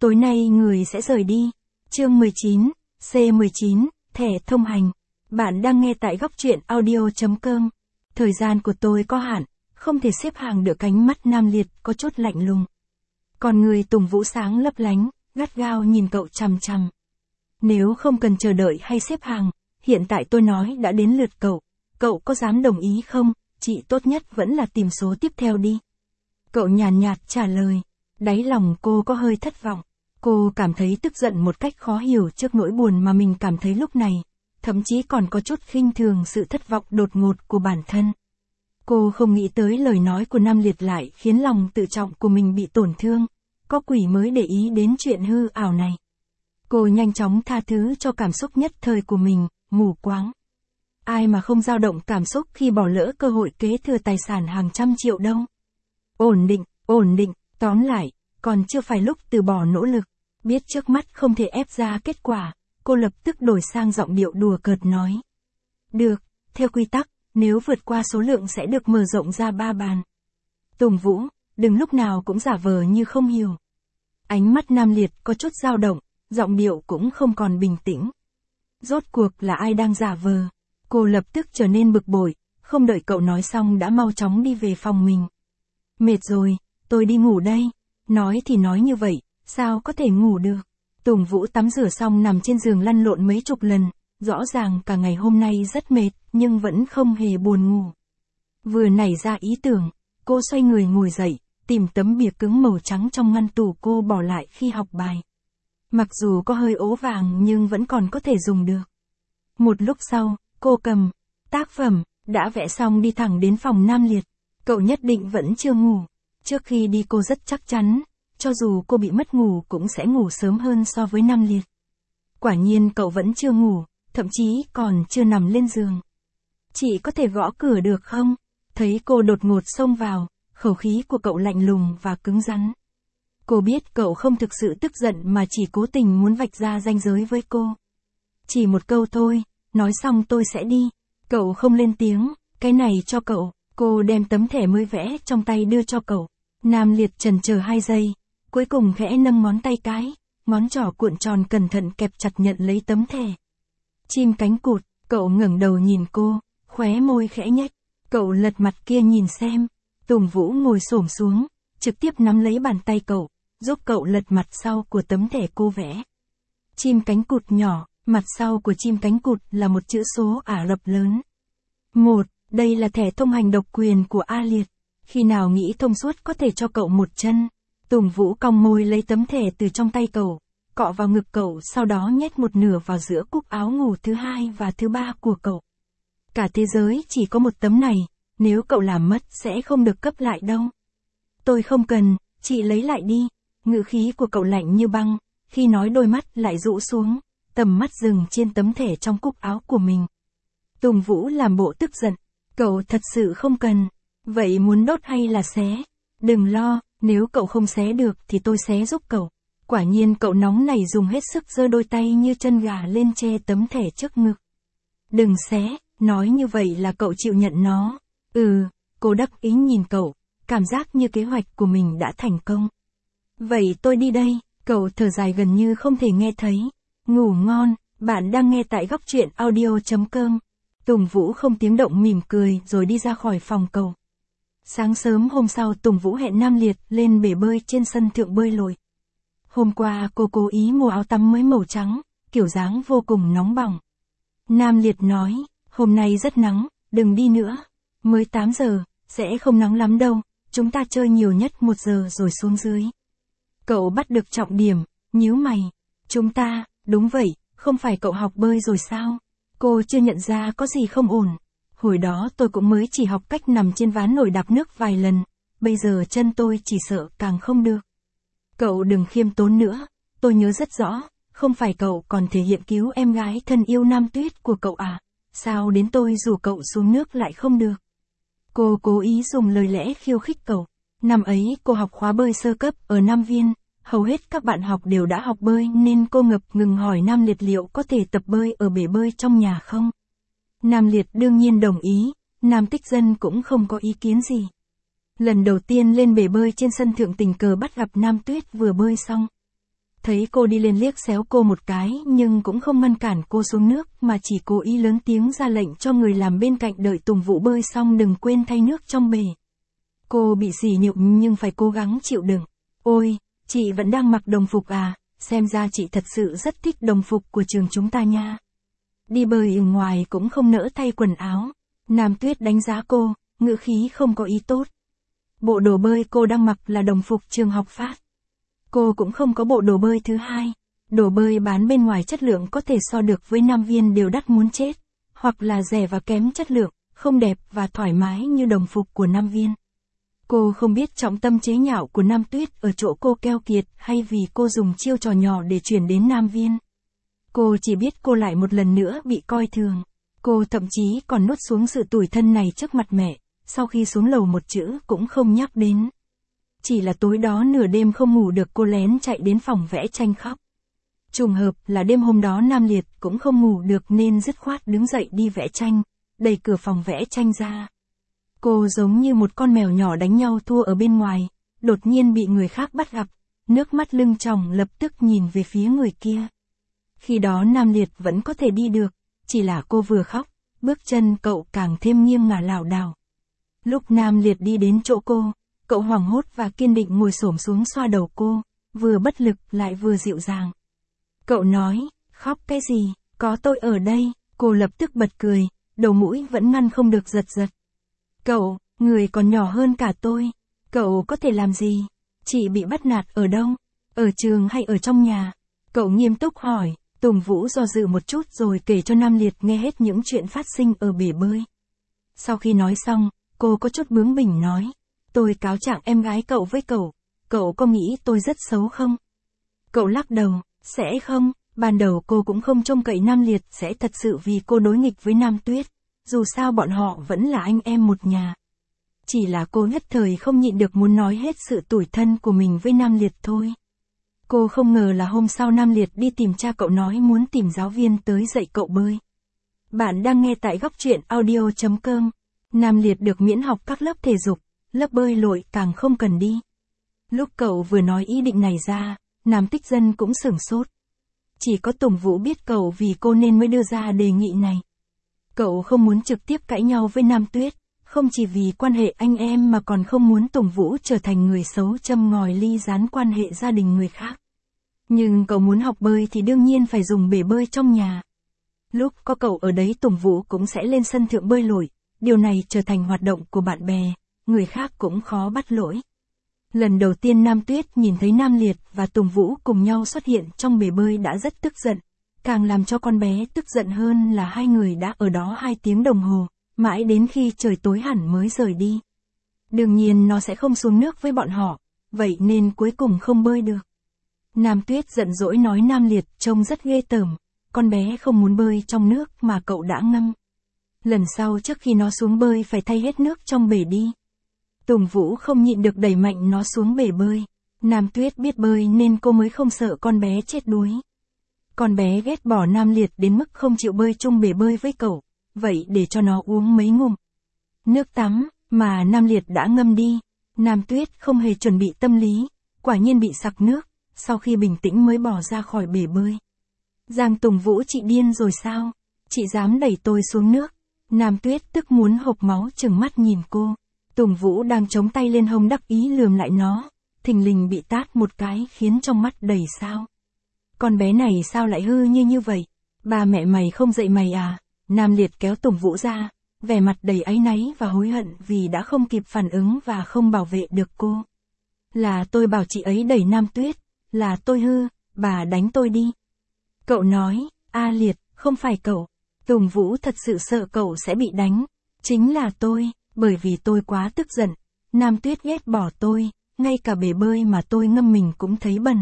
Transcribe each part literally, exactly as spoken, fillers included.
Tối nay người sẽ rời đi. Chương mười chín, C mười chín, thẻ thông hành. Bạn đang nghe tại góc truyện audio.com. Thời gian của tôi có hạn, không thể xếp hàng được. Cánh mắt Nam Liệt có chút lạnh lùng. Còn người Tùng Vũ sáng lấp lánh, gắt gao nhìn cậu chằm chằm. Nếu không cần chờ đợi hay xếp hàng, hiện tại tôi nói đã đến lượt cậu. Cậu có dám đồng ý không? Chị tốt nhất vẫn là tìm số tiếp theo đi. Cậu nhàn nhạt, nhạt trả lời. Đáy lòng cô có hơi thất vọng. Cô cảm thấy tức giận một cách khó hiểu trước nỗi buồn mà mình cảm thấy lúc này. Thậm chí còn có chút khinh thường sự thất vọng đột ngột của bản thân. Cô không nghĩ tới lời nói của Nam Liệt lại khiến lòng tự trọng của mình bị tổn thương. Có quỷ mới để ý đến chuyện hư ảo này. Cô nhanh chóng tha thứ cho cảm xúc nhất thời của mình, mù quáng. Ai mà không dao động cảm xúc khi bỏ lỡ cơ hội kế thừa tài sản hàng trăm triệu đâu. Ổn định, ổn định, tóm lại, còn chưa phải lúc từ bỏ nỗ lực. Biết trước mắt không thể ép ra kết quả, cô lập tức đổi sang giọng điệu đùa cợt nói. Được, theo quy tắc, nếu vượt qua số lượng sẽ được mở rộng ra ba bàn. Tùng Vũ, đừng lúc nào cũng giả vờ như không hiểu. Ánh mắt Nam Liệt có chút dao động, giọng điệu cũng không còn bình tĩnh. Rốt cuộc là ai đang giả vờ? Cô lập tức trở nên bực bội, không đợi cậu nói xong đã mau chóng đi về phòng mình. Mệt rồi, tôi đi ngủ đây. Nói thì nói như vậy, sao có thể ngủ được? Tùng Vũ tắm rửa xong nằm trên giường lăn lộn mấy chục lần, rõ ràng cả ngày hôm nay rất mệt, nhưng vẫn không hề buồn ngủ. Vừa nảy ra ý tưởng, cô xoay người ngồi dậy, tìm tấm bìa cứng màu trắng trong ngăn tủ cô bỏ lại khi học bài. Mặc dù có hơi ố vàng nhưng vẫn còn có thể dùng được. Một lúc sau, cô cầm tác phẩm đã vẽ xong đi thẳng đến phòng Nam Liệt. Cậu nhất định vẫn chưa ngủ. Trước khi đi cô rất chắc chắn, cho dù cô bị mất ngủ cũng sẽ ngủ sớm hơn so với Nam Liệt. Quả nhiên cậu vẫn chưa ngủ, thậm chí còn chưa nằm lên giường. Chị có thể gõ cửa được không? Thấy cô đột ngột xông vào, khẩu khí của cậu lạnh lùng và cứng rắn. Cô biết cậu không thực sự tức giận mà chỉ cố tình muốn vạch ra ranh giới với cô. Chỉ một câu thôi, nói xong tôi sẽ đi. Cậu không lên tiếng, cái này cho cậu. Cô đem tấm thẻ mới vẽ trong tay đưa cho cậu. Nam Liệt chần chờ hai giây, cuối cùng khẽ nâng ngón tay cái, ngón trỏ cuộn tròn cẩn thận kẹp chặt nhận lấy tấm thẻ. Chim cánh cụt, cậu ngẩng đầu nhìn cô, khóe môi khẽ nhếch. Cậu lật mặt kia nhìn xem. Tùng Vũ ngồi xổm xuống, trực tiếp nắm lấy bàn tay cậu, giúp cậu lật mặt sau của tấm thẻ cô vẽ. Chim cánh cụt nhỏ, mặt sau của chim cánh cụt là một chữ số Ả Rập lớn. Một, đây là thẻ thông hành độc quyền của A Liệt. Khi nào nghĩ thông suốt có thể cho cậu một chân. Tùng Vũ cong môi lấy tấm thẻ từ trong tay cậu, cọ vào ngực cậu, sau đó nhét một nửa vào giữa cúc áo ngủ thứ hai và thứ ba của cậu. Cả thế giới chỉ có một tấm này, nếu cậu làm mất sẽ không được cấp lại đâu. Tôi không cần, chị lấy lại đi. Ngữ khí của cậu lạnh như băng, khi nói đôi mắt lại rũ xuống, tầm mắt dừng trên tấm thẻ trong cúc áo của mình. Tùng Vũ làm bộ tức giận. Cậu thật sự không cần. Vậy muốn đốt hay là xé? Đừng lo, nếu cậu không xé được thì tôi xé giúp cậu. Quả nhiên cậu nóng này dùng hết sức giơ đôi tay như chân gà lên che tấm thẻ trước ngực. Đừng xé, nói như vậy là cậu chịu nhận nó. Ừ, cô đắc ý nhìn cậu, cảm giác như kế hoạch của mình đã thành công. Vậy tôi đi đây, cậu thở dài gần như không thể nghe thấy. Ngủ ngon, bạn đang nghe tại góc truyện audio.com. Tùng Vũ không tiếng động mỉm cười rồi đi ra khỏi phòng cậu. Sáng sớm hôm sau Tùng Vũ hẹn Nam Liệt lên bể bơi trên sân thượng bơi lội. Hôm qua cô cố ý mua áo tắm mới màu trắng, kiểu dáng vô cùng nóng bỏng. Nam Liệt nói, hôm nay rất nắng, đừng đi nữa. Mới tám giờ, sẽ không nắng lắm đâu, chúng ta chơi nhiều nhất một giờ rồi xuống dưới. Cậu bắt được trọng điểm, nhíu mày. Chúng ta, đúng vậy, không phải cậu học bơi rồi sao? Cô chưa nhận ra có gì không ổn. Hồi đó tôi cũng mới chỉ học cách nằm trên ván nồi đạp nước vài lần, bây giờ chân tôi chỉ sợ càng không được. Cậu đừng khiêm tốn nữa, tôi nhớ rất rõ, không phải cậu còn thể hiện cứu em gái thân yêu Nam Tuyết của cậu à? Sao đến tôi rủ cậu xuống nước lại không được? Cô cố ý dùng lời lẽ khiêu khích cậu. Năm ấy cô học khóa bơi sơ cấp ở Nam Viên, hầu hết các bạn học đều đã học bơi nên cô ngập ngừng hỏi Nam Liệt liệu có thể tập bơi ở bể bơi trong nhà không. Nam Liệt đương nhiên đồng ý, Nam Tích Dân cũng không có ý kiến gì. Lần đầu tiên lên bể bơi trên sân thượng tình cờ bắt gặp Nam Tuyết vừa bơi xong. Thấy cô đi lên liếc xéo cô một cái nhưng cũng không ngăn cản cô xuống nước mà chỉ cố ý lớn tiếng ra lệnh cho người làm bên cạnh đợi Tùng Vũ bơi xong đừng quên thay nước trong bể. Cô bị sỉ nhục nhưng phải cố gắng chịu đựng. Ôi, chị vẫn đang mặc đồng phục à, xem ra chị thật sự rất thích đồng phục của trường chúng ta nha. Đi bơi ở ngoài cũng không nỡ thay quần áo. Nam Tuyết đánh giá cô, ngữ khí không có ý tốt. Bộ đồ bơi cô đang mặc là đồng phục trường học phát. Cô cũng không có bộ đồ bơi thứ hai. Đồ bơi bán bên ngoài chất lượng có thể so được với Nam Viên đều đắt muốn chết. Hoặc là rẻ và kém chất lượng, không đẹp và thoải mái như đồng phục của Nam Viên. Cô không biết trọng tâm chế nhạo của Nam Tuyết ở chỗ cô keo kiệt hay vì cô dùng chiêu trò nhỏ để chuyển đến Nam Viên. Cô chỉ biết cô lại một lần nữa bị coi thường. Cô thậm chí còn nuốt xuống sự tủi thân này trước mặt mẹ, sau khi xuống lầu một chữ cũng không nhắc đến. Chỉ là tối đó nửa đêm không ngủ được cô lén chạy đến phòng vẽ tranh khóc. Trùng hợp là đêm hôm đó Nam Liệt cũng không ngủ được nên dứt khoát đứng dậy đi vẽ tranh, đẩy cửa phòng vẽ tranh ra. Cô giống như một con mèo nhỏ đánh nhau thua ở bên ngoài, đột nhiên bị người khác bắt gặp, nước mắt lưng tròng lập tức nhìn về phía người kia. Khi đó Nam Liệt vẫn có thể đi được, chỉ là cô vừa khóc, bước chân cậu càng thêm nghiêng ngả lảo đảo. Lúc Nam Liệt đi đến chỗ cô, cậu hoảng hốt và kiên định ngồi xổm xuống xoa đầu cô, vừa bất lực lại vừa dịu dàng. Cậu nói, khóc cái gì, có tôi ở đây, cô lập tức bật cười, đầu mũi vẫn ngăn không được giật giật. Cậu, người còn nhỏ hơn cả tôi, cậu có thể làm gì? Chị bị bắt nạt ở đâu? Ở trường hay ở trong nhà? Cậu nghiêm túc hỏi. Tùng Vũ do dự một chút rồi kể cho Nam Liệt nghe hết những chuyện phát sinh ở bể bơi. Sau khi nói xong, cô có chút bướng bỉnh nói, tôi cáo trạng em gái cậu với cậu, cậu có nghĩ tôi rất xấu không? Cậu lắc đầu, sẽ không, ban đầu cô cũng không trông cậy Nam Liệt sẽ thật sự vì cô đối nghịch với Nam Tuyết, dù sao bọn họ vẫn là anh em một nhà. Chỉ là cô nhất thời không nhịn được muốn nói hết sự tủi thân của mình với Nam Liệt thôi. Cô không ngờ là hôm sau Nam Liệt đi tìm cha cậu nói muốn tìm giáo viên tới dạy cậu bơi. Bạn đang nghe tại góc truyện audio chấm com. Nam Liệt được miễn học các lớp thể dục, lớp bơi lội càng không cần đi. Lúc cậu vừa nói ý định này ra, Nam Tích Dân cũng sửng sốt. Chỉ có Tùng Vũ biết cậu vì cô nên mới đưa ra đề nghị này. Cậu không muốn trực tiếp cãi nhau với Nam Tuyết, không chỉ vì quan hệ anh em mà còn không muốn Tùng Vũ trở thành người xấu châm ngòi ly gián quan hệ gia đình người khác. Nhưng cậu muốn học bơi thì đương nhiên phải dùng bể bơi trong nhà. Lúc có cậu ở đấy Tùng Vũ cũng sẽ lên sân thượng bơi lội, điều này trở thành hoạt động của bạn bè, người khác cũng khó bắt lỗi. Lần đầu tiên Nam Tuyết nhìn thấy Nam Liệt và Tùng Vũ cùng nhau xuất hiện trong bể bơi đã rất tức giận, càng làm cho con bé tức giận hơn là hai người đã ở đó hai tiếng đồng hồ, mãi đến khi trời tối hẳn mới rời đi. Đương nhiên nó sẽ không xuống nước với bọn họ, vậy nên cuối cùng không bơi được. Nam Tuyết giận dỗi nói Nam Liệt trông rất ghê tởm, con bé không muốn bơi trong nước mà cậu đã ngâm. Lần sau trước khi nó xuống bơi phải thay hết nước trong bể đi. Tùng Vũ không nhịn được đẩy mạnh nó xuống bể bơi. Nam Tuyết biết bơi nên cô mới không sợ con bé chết đuối. Con bé ghét bỏ Nam Liệt đến mức không chịu bơi chung bể bơi với cậu, vậy để cho nó uống mấy ngụm nước tắm mà Nam Liệt đã ngâm đi. Nam Tuyết không hề chuẩn bị tâm lý, quả nhiên bị sặc nước, sau khi bình tĩnh mới bỏ ra khỏi bể bơi. Giang Tùng Vũ, chị điên rồi sao? Chị dám đẩy tôi xuống nước. Nam Tuyết tức muốn hộc máu trừng mắt nhìn cô. Tùng Vũ đang chống tay lên hông đắc ý lườm lại nó, thình lình bị tát một cái khiến trong mắt đầy sao. Con bé này sao lại hư như như vậy? Ba mẹ mày không dạy mày à? Nam Liệt kéo Tùng Vũ ra, vẻ mặt đầy áy náy và hối hận vì đã không kịp phản ứng và không bảo vệ được cô. Là tôi bảo chị ấy đẩy Nam Tuyết, là tôi hư, bà đánh tôi đi. Cậu nói, A Liệt, không phải cậu. Tùng Vũ thật sự sợ cậu sẽ bị đánh. Chính là tôi, bởi vì tôi quá tức giận. Nam Tuyết ghét bỏ tôi, ngay cả bể bơi mà tôi ngâm mình cũng thấy bẩn.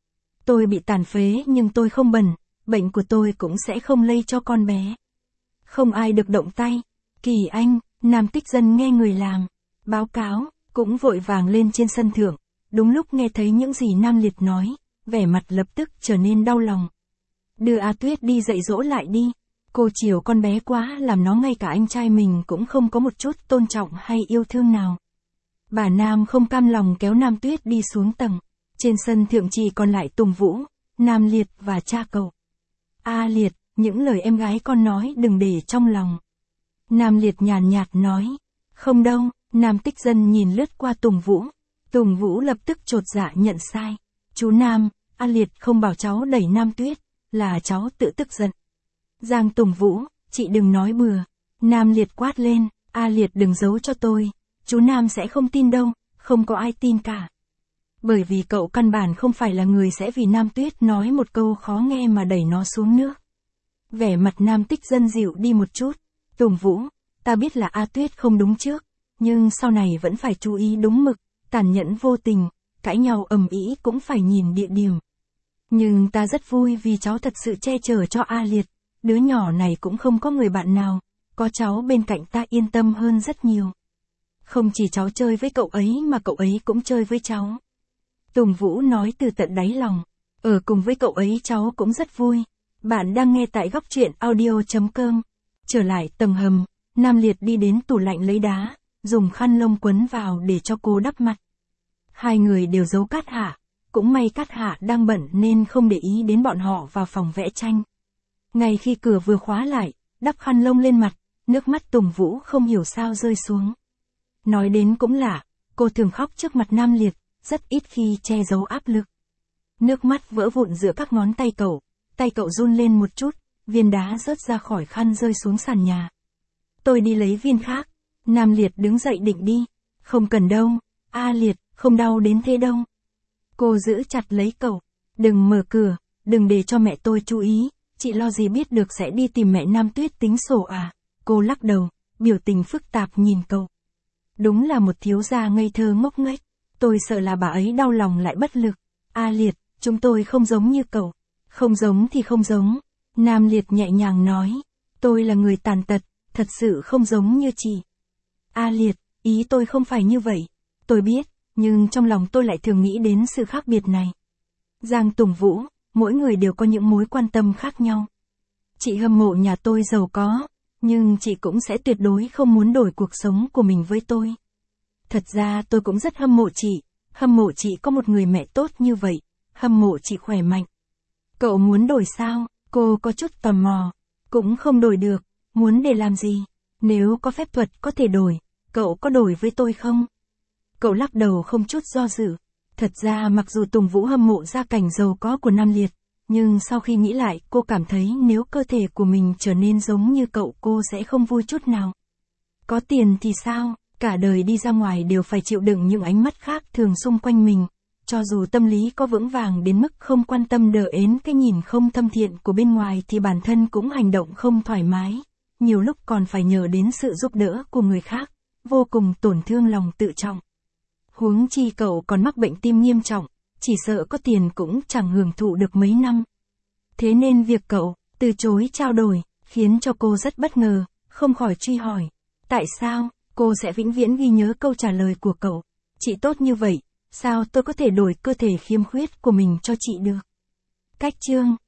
Tôi bị tàn phế nhưng tôi không bẩn, bệnh của tôi cũng sẽ không lây cho con bé. Không ai được động tay. Kỳ Anh, Nam Tích Dân nghe người làm báo cáo, cũng vội vàng lên trên sân thượng. Đúng lúc nghe thấy những gì Nam Liệt nói, vẻ mặt lập tức trở nên đau lòng. Đưa A Tuyết đi dạy dỗ lại đi. Cô chiều con bé quá làm nó ngay cả anh trai mình cũng không có một chút tôn trọng hay yêu thương nào. Bà Nam không cam lòng kéo Nam Tuyết đi xuống tầng. Trên sân thượng chỉ còn lại Tùng Vũ, Nam Liệt và cha cậu. A Liệt, những lời em gái con nói đừng để trong lòng. Nam Liệt nhàn nhạt nói. Không đâu. Nam Tích Dân nhìn lướt qua Tùng Vũ. Tùng Vũ lập tức chột dạ nhận sai. Chú Nam, A Liệt không bảo cháu đẩy Nam Tuyết, là cháu tự tức giận. Giang Tùng Vũ, chị đừng nói bừa. Nam Liệt quát lên, A Liệt đừng giấu cho tôi. Chú Nam sẽ không tin đâu, không có ai tin cả. Bởi vì cậu căn bản không phải là người sẽ vì Nam Tuyết nói một câu khó nghe mà đẩy nó xuống nước. Vẻ mặt Nam Tích Dân dịu đi một chút. Tùng Vũ, ta biết là A Tuyết không đúng trước, nhưng sau này vẫn phải chú ý đúng mực, tàn nhẫn vô tình, cãi nhau ầm ĩ cũng phải nhìn địa điểm. Nhưng ta rất vui vì cháu thật sự che chở cho A Liệt, đứa nhỏ này cũng không có người bạn nào, có cháu bên cạnh ta yên tâm hơn rất nhiều. Không chỉ cháu chơi với cậu ấy mà cậu ấy cũng chơi với cháu. Tùng Vũ nói từ tận đáy lòng, ở cùng với cậu ấy cháu cũng rất vui. Bạn đang nghe tại góc truyện audio.com. Trở lại tầng hầm, Nam Liệt đi đến tủ lạnh lấy đá, dùng khăn lông quấn vào để cho cô đắp mặt. Hai người đều giấu Cát Hạ, cũng may Cát Hạ đang bận nên không để ý đến bọn họ vào phòng vẽ tranh. Ngay khi cửa vừa khóa lại, đắp khăn lông lên mặt, nước mắt Tùng Vũ không hiểu sao rơi xuống. Nói đến cũng lạ, cô thường khóc trước mặt Nam Liệt, rất ít khi che giấu áp lực. Nước mắt vỡ vụn giữa các ngón tay cậu, tay cậu run lên một chút, viên đá rớt ra khỏi khăn rơi xuống sàn nhà. Tôi đi lấy viên khác. Nam Liệt đứng dậy định đi. Không cần đâu, A Liệt, không đau đến thế đâu. Cô giữ chặt lấy cậu. Đừng mở cửa, đừng để cho mẹ tôi chú ý, chị lo gì biết được sẽ đi tìm mẹ Nam Tuyết tính sổ à. Cô lắc đầu, biểu tình phức tạp nhìn cậu. Đúng là một thiếu gia ngây thơ ngốc nghếch. Tôi sợ là bà ấy đau lòng lại bất lực. A Liệt, chúng tôi không giống như cậu. Không giống thì không giống. Nam Liệt nhẹ nhàng nói. Tôi là người tàn tật, thật sự không giống như chị. A Liệt, ý tôi không phải như vậy. Tôi biết, nhưng trong lòng tôi lại thường nghĩ đến sự khác biệt này. Giang Tùng Vũ, mỗi người đều có những mối quan tâm khác nhau. Chị hâm mộ nhà tôi giàu có, nhưng chị cũng sẽ tuyệt đối không muốn đổi cuộc sống của mình với tôi. Thật ra tôi cũng rất hâm mộ chị, hâm mộ chị có một người mẹ tốt như vậy, hâm mộ chị khỏe mạnh. Cậu muốn đổi sao? Cô có chút tò mò. Cũng không đổi được, muốn để làm gì? Nếu có phép thuật có thể đổi, cậu có đổi với tôi không? Cậu lắc đầu không chút do dự. Thật ra mặc dù Tùng Vũ hâm mộ gia cảnh giàu có của Nam Liệt, nhưng sau khi nghĩ lại cô cảm thấy nếu cơ thể của mình trở nên giống như cậu cô sẽ không vui chút nào. Có tiền thì sao? Cả đời đi ra ngoài đều phải chịu đựng những ánh mắt khác thường xung quanh mình. Cho dù tâm lý có vững vàng đến mức không quan tâm đờ ến cái nhìn không thâm thiện của bên ngoài thì bản thân cũng hành động không thoải mái. Nhiều lúc còn phải nhờ đến sự giúp đỡ của người khác, vô cùng tổn thương lòng tự trọng. Huống chi cậu còn mắc bệnh tim nghiêm trọng, chỉ sợ có tiền cũng chẳng hưởng thụ được mấy năm. Thế nên việc cậu từ chối trao đổi, khiến cho cô rất bất ngờ, không khỏi truy hỏi. Tại sao? Cô sẽ vĩnh viễn ghi nhớ câu trả lời của cậu. Chị tốt như vậy, sao tôi có thể đổi cơ thể khiếm khuyết của mình cho chị được? Cách chương